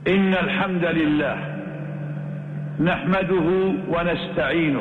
إن الحمد لله نحمده ونستعينه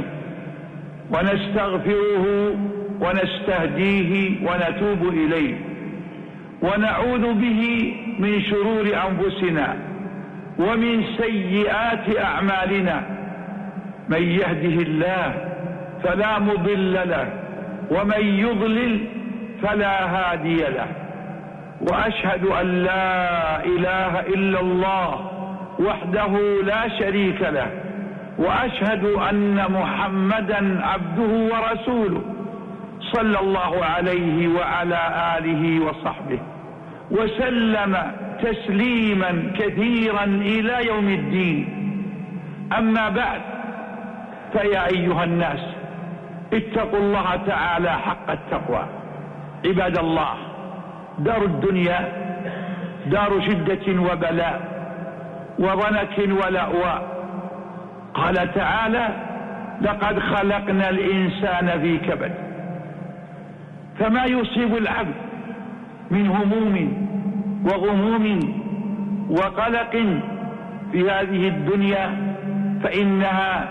ونستغفره ونستهديه ونتوب إليه ونعوذ به من شرور أنفسنا ومن سيئات أعمالنا. من يهده الله فلا مضل له ومن يضلل فلا هادي له. وأشهد أن لا إله إلا الله وحده لا شريك له، وأشهد أن محمدا عبده ورسوله صلى الله عليه وعلى آله وصحبه وسلم تسليما كثيرا إلى يوم الدين. أما بعد، فيا أيها الناس اتقوا الله تعالى حق التقوى. عباد الله، دار الدنيا دار شدة وبلاء وضنك ولأواء. قال تعالى: لقد خلقنا الإنسان في كبد. فما يصيب العبد من هموم وغموم وقلق في هذه الدنيا فإنها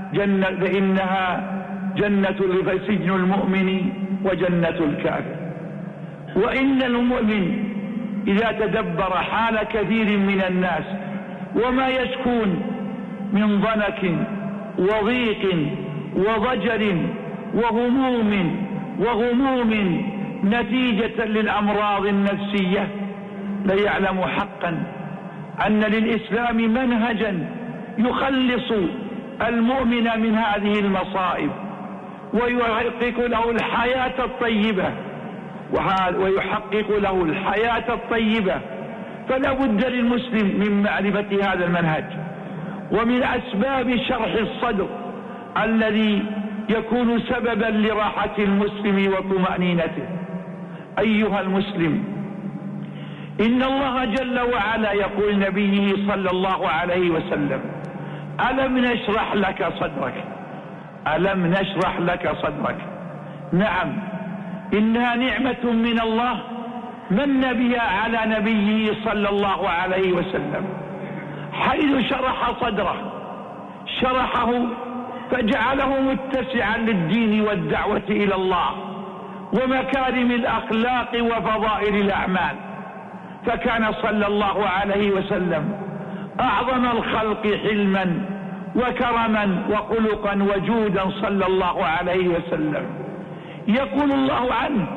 جنة سجن المؤمن وجنة الكافر. وإن المؤمن إذا تدبر حال كثير من الناس وما يشكون من ضنك وضيق وضجر وغموم نتيجة للأمراض النفسية، ليعلم حقا أن للإسلام منهجا يخلص المؤمن من هذه المصائب ويحقق له الحياة الطيبة فلا بد للمسلم من معرفة هذا المنهج. ومن أسباب شرح الصدر الذي يكون سببا لراحة المسلم وطمأنينته. أيها المسلم، إن الله جل وعلا يقول نبيه صلى الله عليه وسلم: ألم نشرح لك صدرك. ألم نشرح لك صدرك. نعم، إنها نعمة من الله من بها على نبيه صلى الله عليه وسلم، حيث شرح صدره، شرحه فجعله متسعا للدين والدعوة إلى الله ومكارم الأخلاق وفضائل الأعمال. فكان صلى الله عليه وسلم أعظم الخلق حلما وكرما وخلقا وجودا صلى الله عليه وسلم. يقول الله عنه: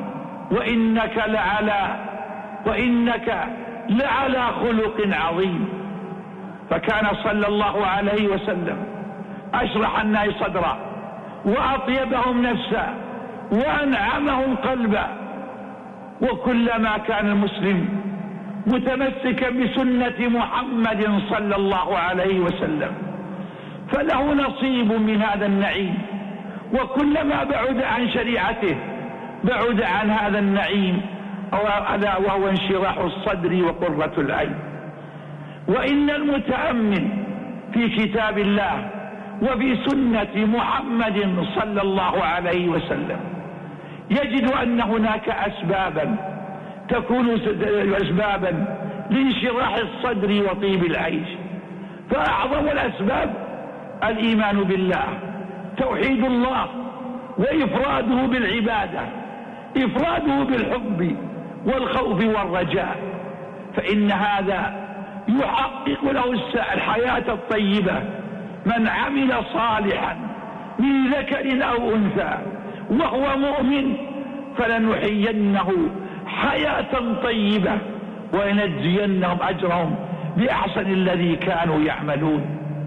وإنك لعلى خلق عظيم. فكان صلى الله عليه وسلم أشرح الناس صدرا وأطيبهم نفسا وأنعمهم قلبا. وكلما كان المسلم متمسكا بسنة محمد صلى الله عليه وسلم فله نصيب من هذا النعيم، وكلما بعد عن شريعته بعد عن هذا النعيم وهو انشراح الصدر وقرة العين. وإن المتأمل في كتاب الله وفي سنة محمد صلى الله عليه وسلم يجد أن هناك أسبابا تكون أسبابا لانشراح الصدر وطيب العيش. فأعظم الأسباب الإيمان بالله، توحيد الله وإفراده بالعبادة، إفراده بالحب والخوف والرجاء. فإن هذا يحقق له الحياة الطيبة. من عمل صالحا من ذكر أو أنثى وهو مؤمن فلنحيينه حياة طيبة ونجزينهم أجرهم بأحسن الذي كانوا يعملون.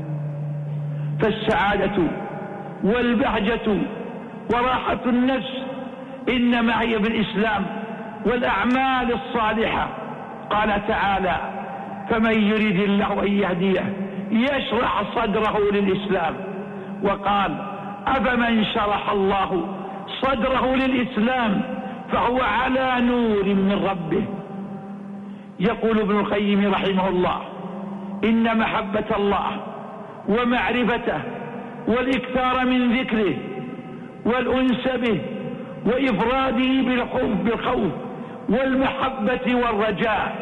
فالسعادة والبهجة وراحة النفس إنما هي بالإسلام والأعمال الصالحة. قال تعالى: فمن يريد الله أن يهديه يشرح صدره للإسلام. وقال: أفمن شرح الله صدره للإسلام فهو على نور من ربه. يقول ابن القيم رحمه الله: إن محبة الله ومعرفته والإكثار من ذكره والأنس به وإفراده بالخوف والمحبة والرجاء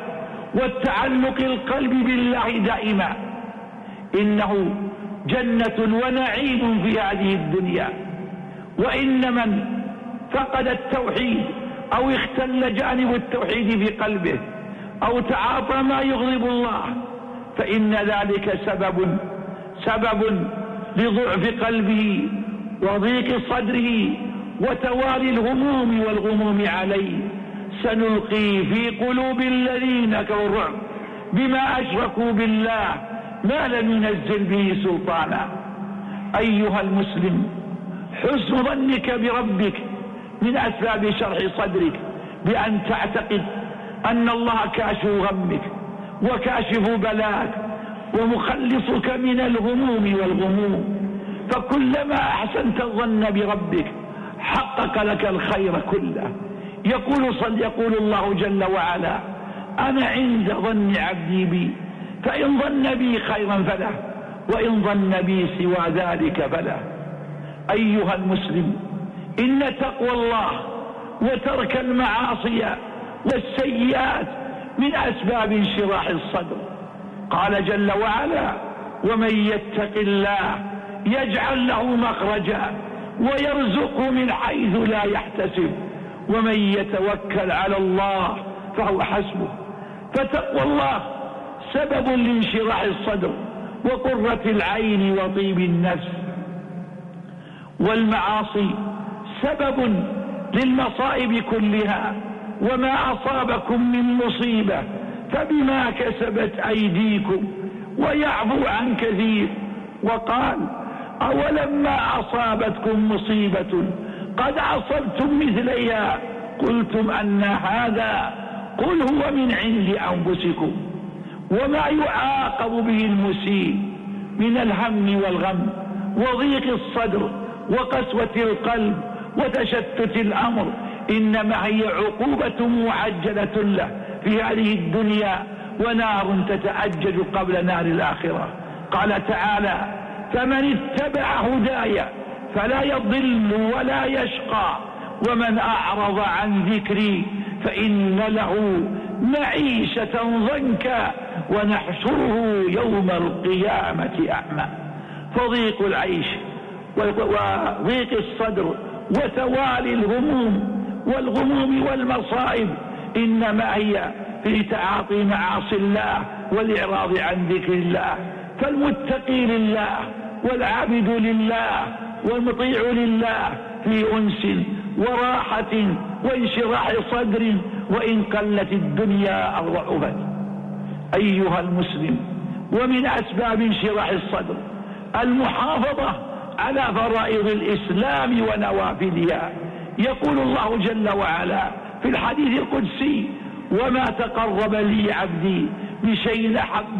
والتعلق القلب بالله دائما. إنه جنة ونعيم في هذه الدنيا. وإن من فقد التوحيد أو اختل جانب التوحيد في قلبه أو تعاطى ما يغضب الله فإن ذلك سبب لضعف قلبه وضيق صدره وتوالي الهموم والغموم عليه. سنلقي في قلوب الذين كفروا الرعب بما أشركوا بالله ما لم ينزل به سلطانا. أيها المسلم، حسن ظنك بربك من أسباب شرح صدرك بأن تعتقد أن الله كاشف غمك وكاشف بلاك ومخلصك من الغموم والغموم. فكلما أحسنت الظن بربك حقق لك الخير كله. يقول الله جل وعلا: أنا عند ظن عبدي بي، فإن ظن بي خيرا فله، وإن ظن بي سوى ذلك فله. أيها المسلم، إن تقوى الله وترك المعاصي والسيئات من أسباب انشراح الصدر. قال جل وعلا: ومن يتق الله يجعل له مخرجا ويرزقه من حيث لا يحتسب ومن يتوكل على الله فهو حسبه. فتقوى الله سبب لانشراح الصدر وقرة العين وطيب النفس. والمعاصي سبب للمصائب كلها. وما أصابكم من مصيبة فبما كسبت أيديكم ويعفو عن كثير. وقال: أولما أصابتكم مصيبة قد أصبتم مثليها قلتم أن هذا قل هو من عند أنفسكم. وما يعاقب به المسيء من الهم والغم وضيق الصدر وقسوة القلب وتشتت الأمر إنما هي عقوبة معجلة له في هذه الدنيا ونار تتأجج قبل نار الآخرة. قال تعالى: فمن اتبع هداي فلا يضل ولا يشقى ومن أعرض عن ذكري فإن له معيشة ضنكا ونحشره يوم القيامة أعمى. فضيق العيش وضيق الصدر وتوالي الهموم والغموم والمصائب إنما هي في تعاطي معاصي الله والإعراض عن ذكر الله. فالمتقي لله والعابد لله والمطيع لله في أنس وراحة وانشراح صدر وإن قلت الدنيا أو ضعفت. أيها المسلم، ومن أسباب انشراح الصدر المحافظة على فرائض الإسلام ونوافلها. يقول الله جل وعلا في الحديث القدسي: وما تقرب لي عبدي بشيء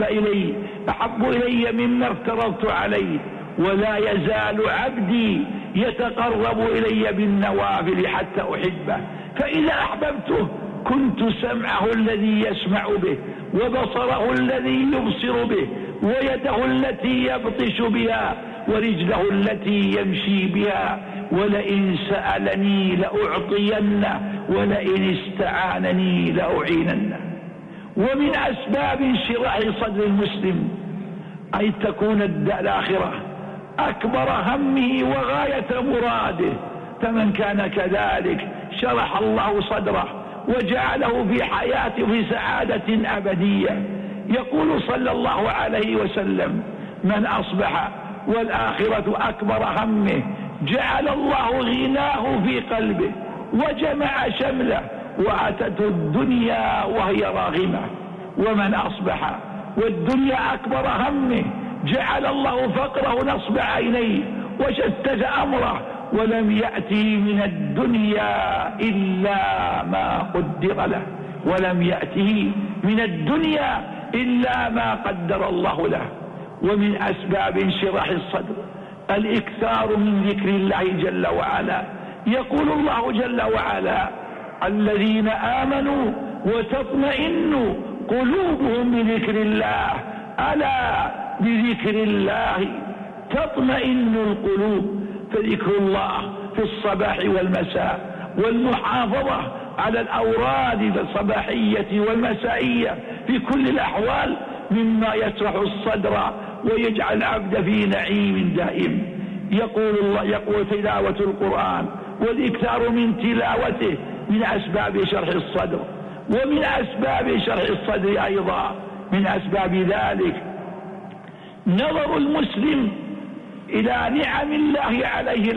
أحب إلي مما افترضت عليه ولا يزال عبدي يتقرب إلي بالنوافل حتى أحبه فإذا أحببته كنت سمعه الذي يسمع به وبصره الذي يبصر به ويده التي يبطش بها ورجله التي يمشي بها ولئن سألني لأعطينه ولئن استعانني لأعيننه. ومن أسباب انشراح صدر المسلم أن تكون الآخرة أكبر همه وغاية مراده. فمن كان كذلك شرح الله صدره وجعله في حياته في سعادة أبدية. يقول صلى الله عليه وسلم: من أصبح والآخرة أكبر همه جعل الله غناه في قلبه وجمع شمله وأتته الدنيا وهي راغمة. ومن أصبح والدنيا أكبر همه جعل الله فقره نصب عينيه وشتت أمره ولم يأته من الدنيا إلا ما قدر له ولم يأته من الدنيا إلا ما قدر الله له. ومن أسباب انشراح الصدر الإكثار من ذكر الله جل وعلا. يقول الله جل وعلا: الذين آمنوا وتطمئن قلوبهم بذكر الله ألا بذكر الله تطمئن القلوب. فذكر الله في الصباح والمساء والمحافظة على الأوراد الصباحية والمسائية في كل الأحوال مما يشرح الصدر ويجعل العبد في نعيم دائم. يقول تلاوة القرآن والإكثار من تلاوته من أسباب شرح الصدر. ومن أسباب شرح الصدر أيضا من أسباب ذلك نظر المسلم إلى نعم الله عليه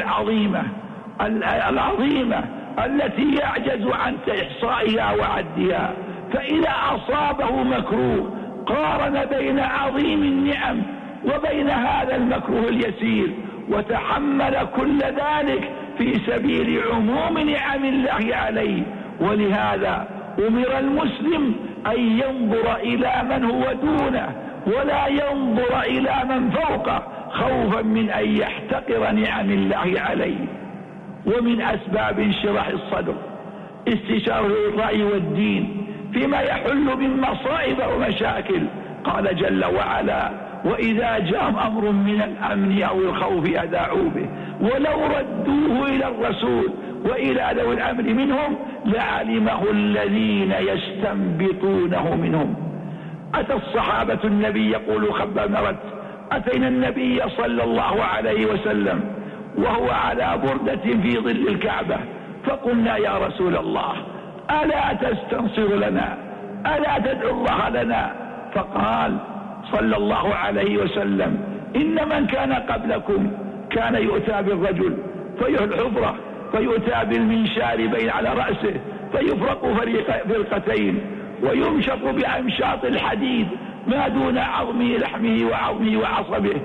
العظيمة التي يعجز عن إحصائها وعدها. فإذا أصابه مكروه قارن بين عظيم النعم وبين هذا المكروه اليسير وتحمل كل ذلك في سبيل عموم نعم الله عليه. ولهذا أمر المسلم أن ينظر إلى من هو دونه ولا ينظر إلى من فوقه خوفا من أن يحتقر نعم الله عليه. ومن أسباب انشراح الصدر استشارة الرأي والدين فيما يحل من مصائب ومشاكل. قال جل وعلا: وإذا جاءهم أمر من الأمن أو الخوف أذاعوا به ولو ردوه إلى الرسول وإلى ذوي الأمر منهم لعلمه الذين يستنبطونه منهم. أتى الصحابة النبي يقول خباب بن أرد: أتينا النبي صلى الله عليه وسلم وهو على بردة في ظل الكعبة فقلنا: يا رسول الله ألا تستنصر لنا؟ ألا تدعو الله لنا؟ فقال صلى الله عليه وسلم: إن من كان قبلكم كان يؤتى بالرجل فيحفره فيؤتى بالمنشار بين على رأسه فيفرق فرقتين ويمشط بأمشاط الحديد ما دون عظمه لحمه وعظمه وعصبه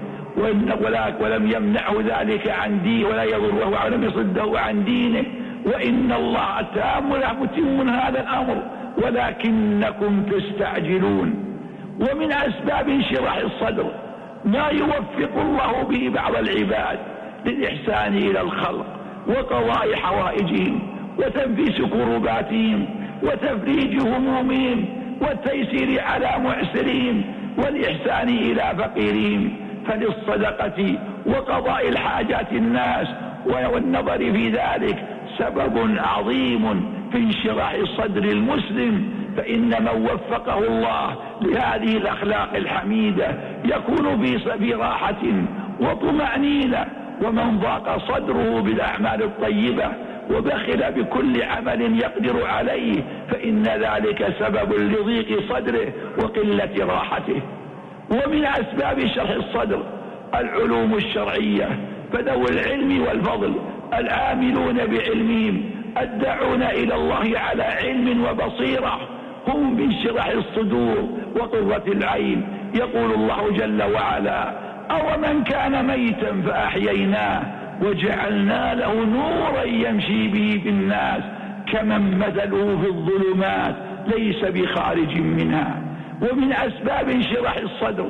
ولم يمنعه ذلك عن دينه ولا يضره ولم يصده عن دينه وإن الله تام متم هذا الأمر ولكنكم تستعجلون. ومن أسباب انشراح الصدر ما يوفق الله به بعض العباد للإحسان إلى الخلق وقضاء حوائجهم وتنفيس كرباتهم وتفريج همومهم والتيسير على معسرهم والإحسان إلى فقيرهم. فللصدقة وقضاء الحاجات الناس والنظر في ذلك سبب عظيم في انشراح صدر المسلم. فإن من وفقه الله لهذه الأخلاق الحميدة يكون في راحة وطمأنينة. ومن ضاق صدره بالأعمال الطيبة وبخل بكل عمل يقدر عليه فإن ذلك سبب لضيق صدره وقلة راحته. ومن أسباب شرح الصدر العلوم الشرعية. فذوي العلم والفضل العاملون بعلمهم الداعون إلى الله على علم وبصيرة هم بانشراح الصدور وقرة العين. يقول الله جل وعلا: أو من كان ميتا فأحييناه وجعلنا له نورا يمشي به في الناس كمن مثله في الظلمات ليس بخارج منها. ومن أسباب انشراح الصدر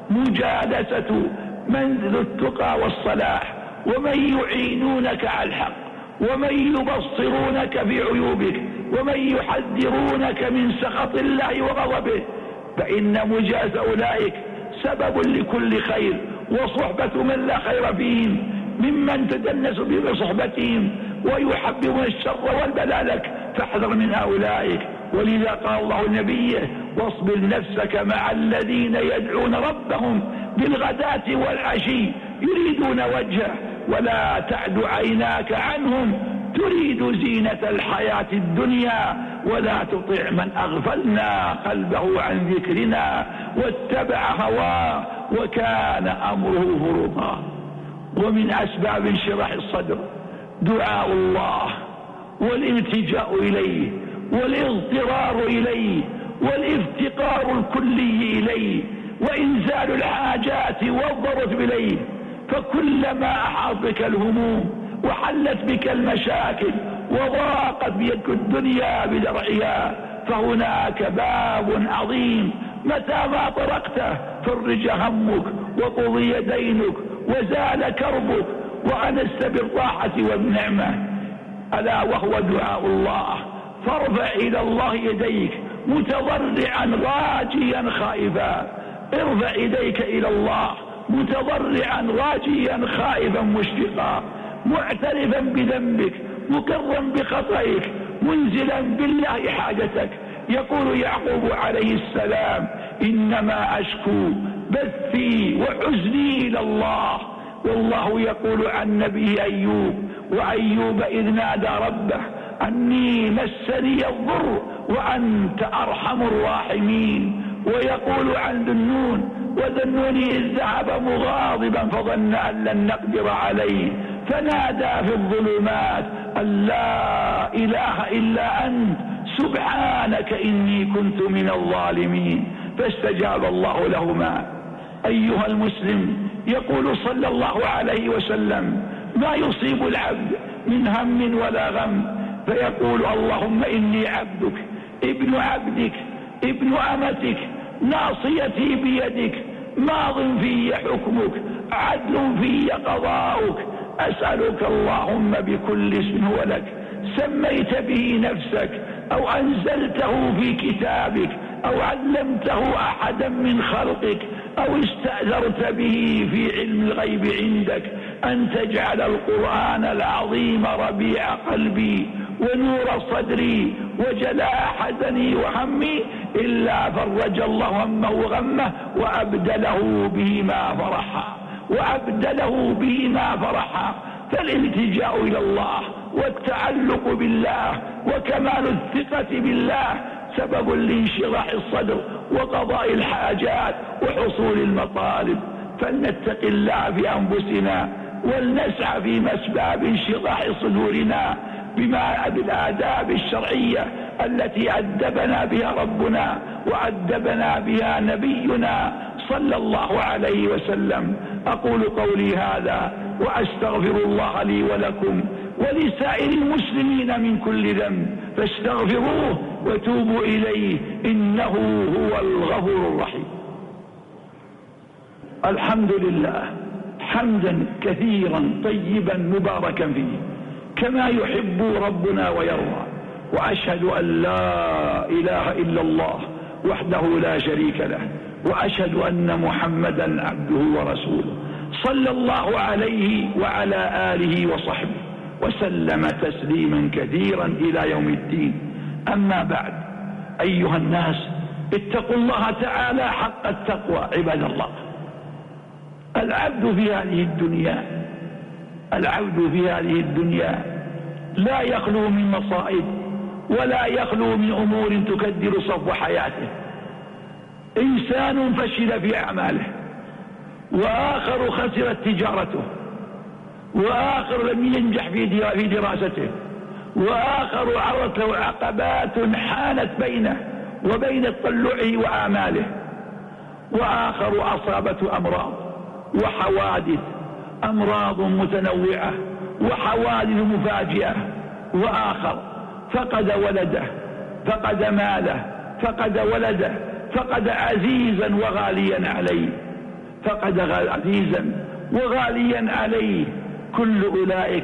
مجالسة من ذو التقى والصلاح ومن يعينونك على الحق ومن يبصرونك بعيوبك ومن يحذرونك من سخط الله وغضبه. فإن مجاز أولئك سبب لكل خير وصحبة من لا خير فيهم ممن تدنس بصحبتهم ويحبون الشر والبلاء لك فاحذر من أولئك. ولذا قال الله لنبيه: واصبر نفسك مع الذين يدعون ربهم بالغداة والعشي يريدون وجهه ولا تعد عيناك عنهم تريد زينة الحياة الدنيا ولا تطع من أغفلنا قلبه عن ذكرنا واتبع هواه وكان أمره فرطا. ومن أسباب انشراح الصدر دعاء الله والالتجاء إليه والاضطرار إليه والافتقار الكلي إليه وإنزال الحاجات والضرر إليه. فكلما أحاط بك الهموم وحلت بك المشاكل وضاقت بك الدنيا بدرعها فهناك باب عظيم متى ما طرقته فرج همك وقضي دينك وزال كربك وأنست بالراحة والنعمة، ألا وهو دعاء الله. فارفع إلى الله يديك متضرعا راجيا خائفا. ارفع يديك إلى الله متضرعا راجيا خائفا مشفقا معترفا بذنبك مقرا بخطئك منزلا بالله حاجتك. يقول يعقوب عليه السلام: إنما أشكو بثي وحزني إلى الله. والله يقول عن نبيه أيوب: وأيوب إذ نادى ربه أني مسني الضر وأنت أرحم الراحمين. ويقول عن ذي النون: وذا النون إذ ذهب مغاضبا فظن أن لن نقدر عليه فنادى في الظلمات أن لا إله إلا أنت سبحانك إني كنت من الظالمين فاستجاب الله لهما. أيها المسلم، يقول صلى الله عليه وسلم: ما يصيب العبد من هم ولا غم فيقول: اللهم إني عبدك ابن عبدك ابن أمتك ناصيتي بيدك ماض في حكمك عدل في قضاؤك أسألك اللهم بكل اسم هو لك سميت به نفسك أو أنزلته في كتابك أو علمته أحدا من خلقك أو استأثرت به في علم الغيب عندك أن تجعل القرآن العظيم ربيع قلبي ونور صدري وجلاء حزني وهمي إلا فرج الله همه وغمه وأبدله بهما فرحا. فالالتجاء إلى الله والتعلق بالله وكمال الثقة بالله سبب لانشراح الصدر وقضاء الحاجات وحصول المطالب. فلنتق الله في أنفسنا ولنسعى في مسباب انشراح صدورنا بالآداب الشرعية التي أدبنا بها ربنا وأدبنا بها نبينا صلى الله عليه وسلم. أقول قولي هذا وأستغفر الله لي ولكم ولسائر المسلمين من كل ذنب فاستغفروه وتوبوا إليه إنه هو الغفور الرحيم. الحمد لله حمدا كثيرا طيبا مباركا فيه كما يحب ربنا ويرضى. وأشهد أن لا إله إلا الله وحده لا شريك له وأشهد أن محمدا عبده ورسوله صلى الله عليه وعلى آله وصحبه وسلم تسليما كثيرا إلى يوم الدين. أما بعد، أيها الناس، اتقوا الله تعالى حق التقوى عباد الله. العبد في هذه الدنيا لا يخلو من مصائب ولا يخلو من أمور تكدر صفو حياته. إنسان فشل في أعماله، وآخر خسرت تجارته، وآخر لم ينجح في دراسته، وآخر عرضته عقبات حانت بينه وبين تطلعه وآماله، وآخر أصابته أمراض وحوادث، أمراض متنوعة وحوادث مفاجئة، وآخر فقد ولده، فقد ماله، فقد ولده، فقد عزيزا وغاليا عليه، فقد عزيزا وغاليا عليه. كل أولئك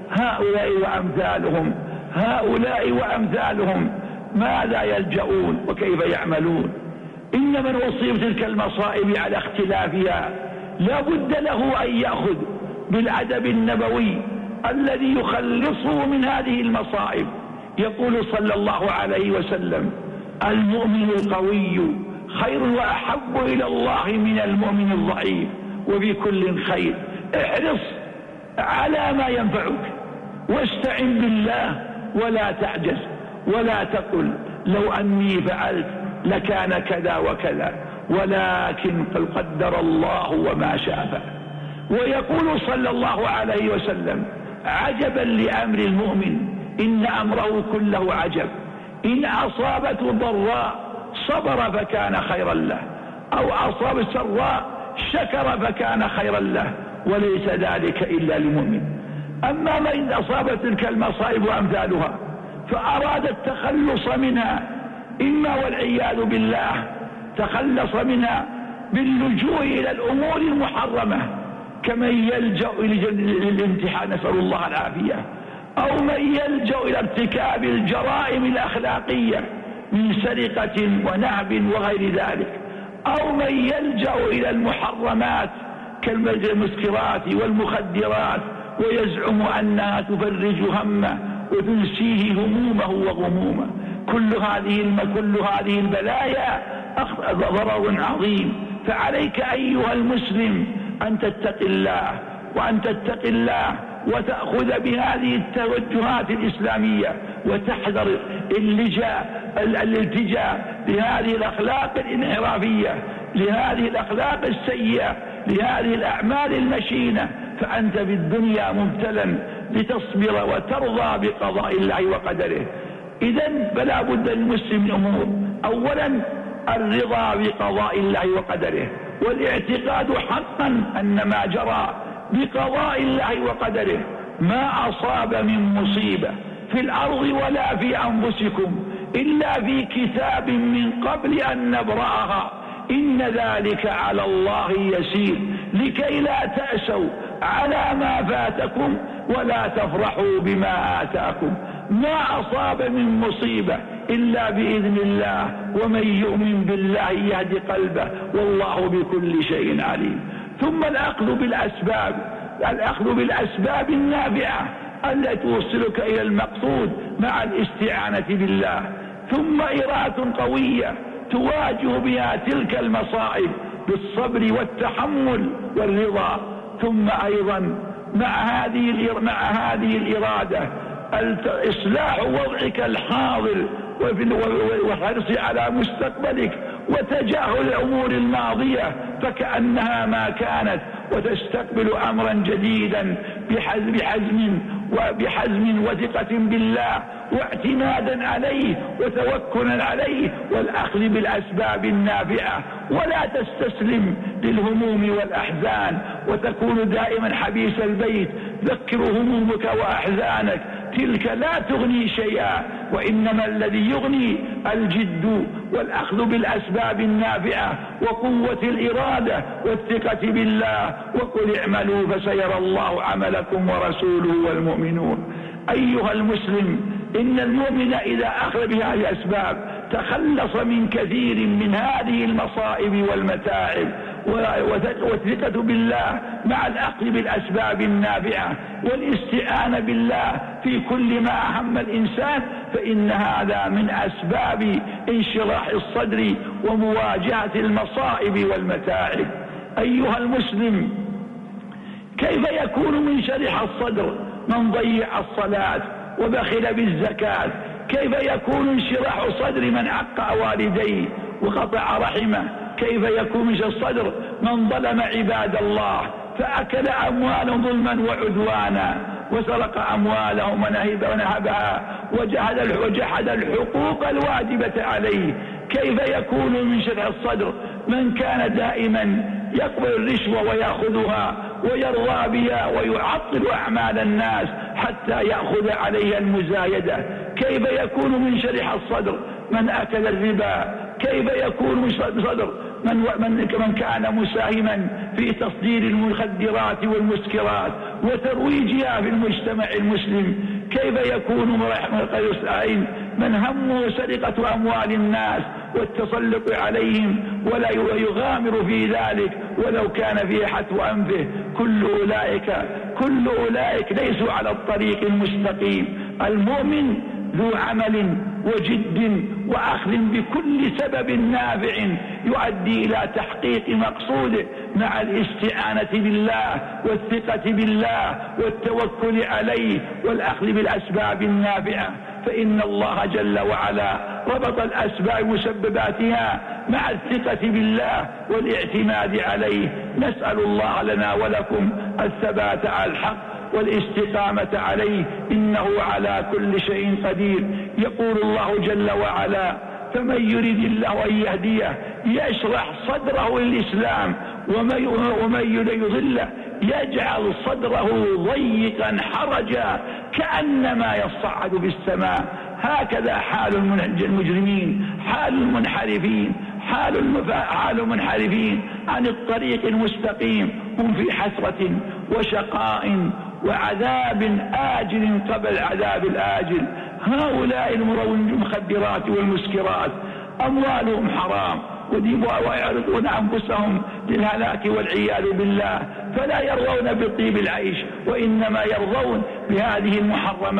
هؤلاء وأمثالهم ماذا يلجؤون وكيف يعملون؟ إن من أصيب تلك المصائب على اختلافها لا بد له أن يأخذ بالأدب النبوي الذي يخلصه من هذه المصائب. يقول صلى الله عليه وسلم: المؤمن القوي خير وأحب إلى الله من المؤمن الضعيف وفي كل خير. احرص على ما ينفعك واستعن بالله ولا تعجز ولا تقل لو أني فعلت لكان كذا وكذا، ولكن قد قدر الله وما شاء فعل. ويقول صلى الله عليه وسلم: عجبا لأمر المؤمن إن أمره كله عجب، إن أصابته ضراء صبر فكان خيرا له، أو أصاب سراء شكر فكان خيرا له، وليس ذلك إلا للمؤمن. أما من أصابت تلك المصائب وأمثالها فأراد التخلص منها، إما والعياذ بالله تخلص منها باللجوء إلى الأمور المحرمة كمن يلجأ إلى الامتحان، نسأل الله العافية، أو من يلجأ إلى ارتكاب الجرائم الأخلاقية من سرقة ونهب وغير ذلك، أو من يلجأ إلى المحرمات كالمسكرات والمخدرات ويزعم أنها تفرج همه وتنسيه همومه وغمومه. كل هذه البلايا ضرر عظيم. فعليك أيها المسلم أن تتقي الله وتأخذ بهذه التوجهات الإسلامية، وتحذر الالتجاء لهذه الأخلاق الانحرافية، لهذه الأخلاق السيئة، لهذه الأعمال المشينة. فأنت في الدنيا مبتلى لتصبر وترضى بقضاء الله وقدره. إذن فلا بد للمسلم من أمور: أولا الرضا بقضاء الله وقدره، والاعتقاد حقا أن ما جرى بقضاء الله وقدره ما أصاب من مصيبة في الأرض ولا في أنفسكم إلا في كتاب من قبل أن نبرأها، إن ذلك على الله يسير، لكي لا تأسوا على ما فاتكم ولا تفرحوا بما آتاكم. ما أصاب من مصيبة إلا بإذن الله، ومن يؤمن بالله يهدي قلبه، والله بكل شيء عليم. ثم الأخذ بالأسباب النافعة التي توصلك إلى المقصود مع الاستعانة بالله. ثم إرادة قوية تواجه بها تلك المصائب بالصبر والتحمل والرضا. ثم أيضا مع هذه الإرادة إصلاح وضعك الحاضر والحرص على مستقبلك، وتجاهل الأمور الماضية فكأنها ما كانت، وتستقبل أمرا جديدا بحزم وثقة بالله واعتمادا عليه وتوكلا عليه والأخذ بالأسباب النافعة. ولا تستسلم للهموم والأحزان وتكون دائما حبيس البيت. ذكر همومك وأحزانك، تلك لا تغني شيئا، وإنما الذي يغني الجد والأخذ بالأسباب النافعة وقوة الإرادة والثقة بالله. وقل اعملوا فسيرى الله عملكم ورسوله والمؤمنون. أيها المسلم، إن المؤمن إذا أخذ بهذه الأسباب تخلص من كثير من هذه المصائب والمتاعب، والثقة بالله مع الأخذ بالأسباب النافعة والاستعانة بالله في كل ما أهم الإنسان، فإن هذا من أسباب انشراح الصدر ومواجهة المصائب والمتاعب. أيها المسلم، كيف يكون منشرح الصدر من ضيع الصلاة وبخل بالزكاة؟ كيف يكون انشراح صدر من عق والديه وقطع رحمه؟ كيف يكون منشرح الصدر من ظلم عباد الله فأكل أموالهم ظلما وعدوانا وسرق أموالهم ونهبها وجحد الحقوق الواجبة عليه؟ كيف يكون منشرح الصدر من كان دائما يقبل الرشوة ويأخذها ويرضى بها ويعطل أعمال الناس حتى يأخذ عليها المزايدة؟ كيف يكون منشرح الصدر من أكل الربا؟ كيف يكون منشرح الصدر من كان مساهما في تصدير المخدرات والمسكرات وترويجها في المجتمع المسلم؟ كيف يكون من همه سرقة أموال الناس والتسلط عليهم ولا يغامر في ذلك ولو كان في حتو أنفه؟ كل أولئك ليسوا على الطريق المستقيم. المؤمن ذو عمل وجد وأخذ بكل سبب نافع يؤدي إلى تحقيق مقصوده مع الاستعانة بالله والثقة بالله والتوكل عليه والأخذ بالأسباب النافعة. فإن الله جل وعلا ربط الأسباب مسبباتها مع الثقة بالله والاعتماد عليه. نسأل الله لنا ولكم الثبات على الحق والاستقامة عليه، إنه على كل شيء قدير. يقول الله جل وعلا: فمن يريد الله أن يهديه يشرح صدره للإسلام ومن يضله يجعل صدره ضيقا حرجا كأنما يصعد في السماء. هكذا حال المجرمين، حال المنحرفين، حال المنحرفين عن الطريق المستقيم. هم في حسرة وشقاء وعذاب آجل قبل العذاب الآجل. هؤلاء المخدرات والمسكرات أموالهم حرام ويعرضون أنفسهم للهلاك والعياذ بالله، فلا يرضون بطيب العيش وإنما يرضون بهذه المحرمات.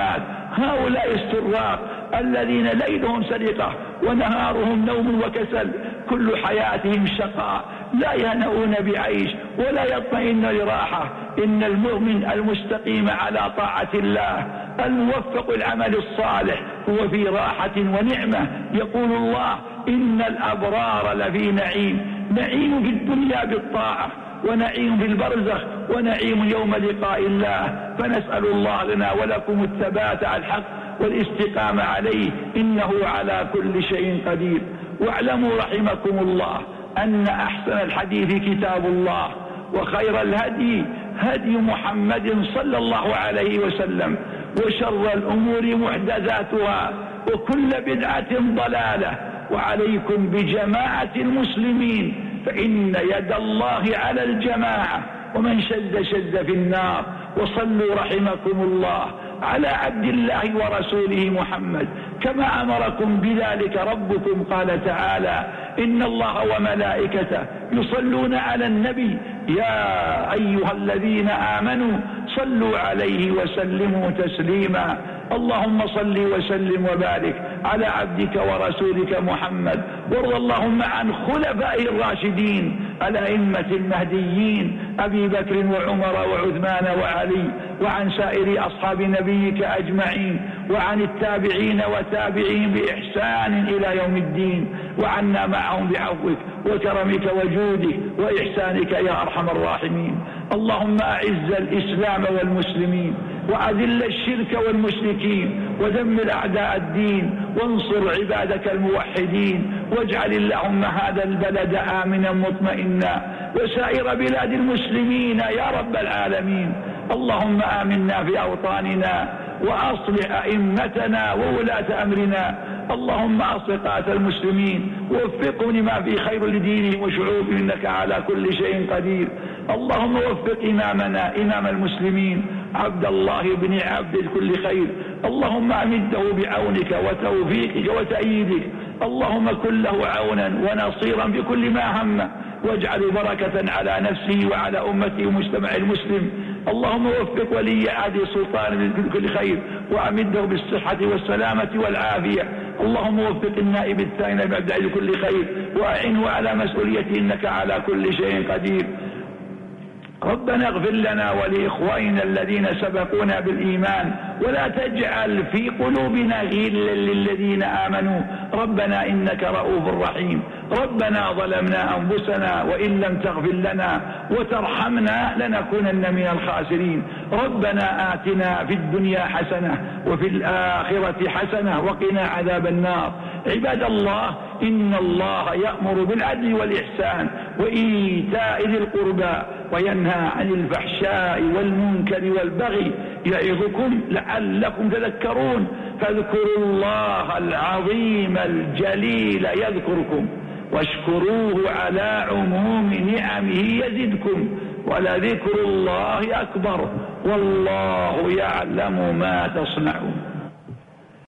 هؤلاء السراق الذين ليلهم سرقة ونهارهم نوم وكسل، كل حياتهم شقاء، لا يهنؤون بعيش ولا يطمئن لراحة. إن المؤمن المستقيم على طاعة الله الموفق العمل الصالح هو في راحة ونعمة. يقول الله: إن الأبرار لفي نعيم، نعيم في الدنيا بالطاعة، ونعيم في البرزخ، ونعيم يوم لقاء الله. فنسأل الله لنا ولكم الثبات على الحق والاستقامة عليه، إنه على كل شيء قدير. واعلموا رحمكم الله أن أحسن الحديث كتاب الله، وخير الهدي هدي محمد صلى الله عليه وسلم، وشر الأمور محدثاتها، وكل بدعة ضلالة. وعليكم بجماعة المسلمين، فإن يد الله على الجماعة، ومن شد شد في النار. وصلوا رحمكم الله على عبد الله ورسوله محمد كما أمركم بذلك ربكم. قال تعالى: إن الله وملائكته يصلون على النبي يا أيها الذين آمنوا صلوا عليه وسلموا تسليما. اللهم صل وسلم وبارك على عبدك ورسولك محمد، وارض اللهم عن خلفائه الراشدين الأئمة المهديين أبي بكر وعمر وعثمان وعلي، وعن سائر أصحاب نبيك أجمعين، وعن التابعين وتابعين بإحسان إلى يوم الدين، وعنا معهم بعفوك وكرمك وجودك وإحسانك يا أرحم الراحمين. اللهم أعز الإسلام والمسلمين، وأذل الشرك والمشركين، ودمر أعداء الدين، وانصر عبادك الموحدين. واجعل اللهم هذا البلد آمنا مطمئنا، وسائر بلاد المسلمين يا رب العالمين. اللهم آمنا في أوطاننا، وأصلح أئمتنا وولاة أمرنا. اللهم أصلح قادة المسلمين، ووفقهم لما في خير لدينهم وشعوبهم، إنك على كل شيء قدير. اللهم وفق إمامنا إمام المسلمين عبد الله بن عبد كل خير. اللهم أمده بعونك وتوفيقك وتأييدك. اللهم كن له عونا ونصيرا بكل ما همه، واجعل بركة على نفسه وعلى أمته ومجتمع المسلم. اللهم وفق ولي عهد السلطان بكل خير، وأمده بالصحة والسلامة والعافية. اللهم وفق النائب الثاني بعد كل خير، وأعنه على مسؤوليته، إنك على كل شيء قدير. ربنا اغفر لنا ولإخواننا الذين سبقونا بالإيمان، ولا تجعل في قلوبنا غلا للذين آمنوا. ربنا إنك رؤوف رحيم. ربنا ظلمنا أنفسنا، وإن لم تغفر لنا وترحمنا لنكونن من الخاسرين. ربنا آتنا في الدنيا حسنة وفي الآخرة حسنة وقنا عذاب النار. عباد الله، إن الله يأمر بالعدل والإحسان وإيتاء ذي القربى، وينهى عن الفحشاء والمنكر والبغي، يعظكم لعلكم تذكرون. فاذكروا الله العظيم الجليل يذكركم، واشكروه على عموم نعمه يزدكم، ولذكر الله أكبر، والله يعلم ما تصنعون.